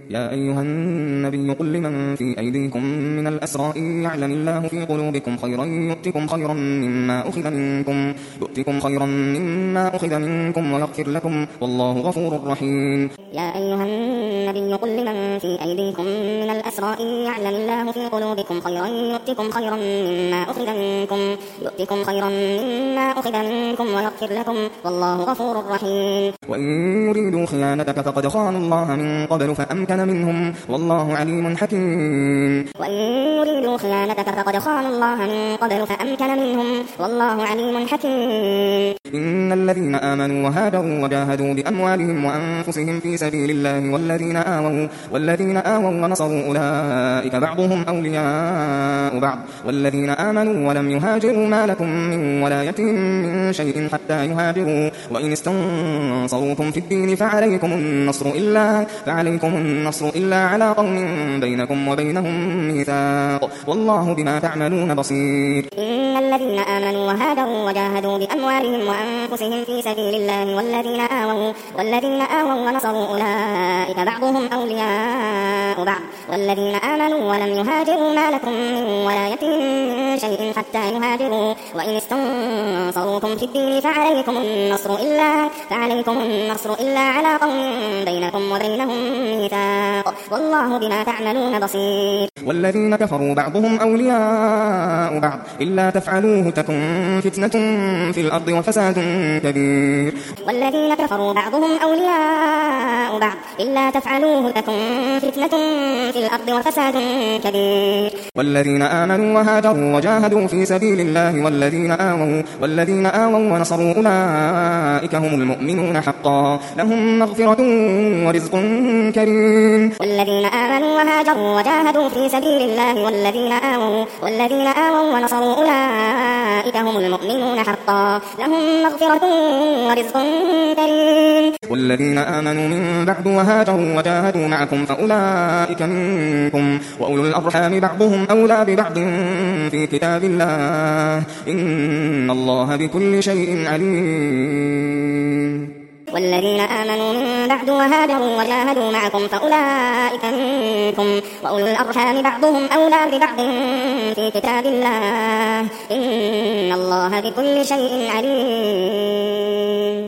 يا أيها النبي قل لمن في أيديكم من الأسرى إن يعلم الله في قلوبكم خيرا يؤتكم خيرا مما أخذ منكم ويغفر لكم والله غفور رحيم. يا أيها النبي قل لمن في أيديكم من الأسرى إن يعلم الله في قلوبكم خيرا يؤتكم خيرا مما أخذ منكم ويغفر لكم والله غفور رحيم. وإن يريدوا خيانتك فقد خانوا الله من قبل فأمكن منهم والله عليم حكيم. وإن يريدوا خيانتك فقد خانوا الله من قبل فأمكن منهم والله عليم حكيم. إن الذين آمنوا وهاجروا وجاهدوا بأموالهم وأنفسهم في سبيل الله والذين آووا ونصروا أولئك بعضهم أولياء بعض والذين آمنوا ولم يهاجروا ما لكم من ولايتهم من شيء حتى يهاجروا وإن استنصروكم في الدين فعليكم النصر إلا على قوم بينكم وبينهم ميثاق والله بما تعملون بصير. إن الذين آمنوا وهاجروا وجاهدوا بأموالهم وأنفسهم في سبيل الله والذين آووا ونصروا أولئك بعضهم أولياء بعض والذين آمنوا ولم يهاجروا ما لكم من ولايتهم من شيء حتى يهاجروا وإن استنصروكم في الدين فعليكم النصر إلا على قوم بينكم وبينهم ميثاق والله بما تعملون بصير. والذين كفروا بعضهم أولياء بعض إلا تفعلوه تكن فتنة في الأرض وفساد كبير. والذين كفروا بعضهم أولياء بعض إلا تفعلوه تكن فتنة في الأرض وفساد كبير. والذين آمنوا وهاجروا وجاهدوا في سبيل الله والذين آووا ونصروا أولئك هم المؤمنون حقا لهم مغفرة ورزق كريم. والذين آمنوا وهاجروا وجاهدوا في سبيل الله والذين آووا ونصروا أولئك هم المؤمنون حقا لهم مغفرة ورزق كريم. والذين آمنوا من بعد وهاجروا وجاهدوا معكم فأولئك منكم وأولو الأرحام بعضهم أولى ببعض في كتاب الله إن الله بكل شيء عليم. والذين آمنوا من بعد وهاجروا وجاهدوا معكم فأولئك منكم وأولو الأرحام بعضهم أولى ببعض في كتاب الله إن الله بكل شيء عليم.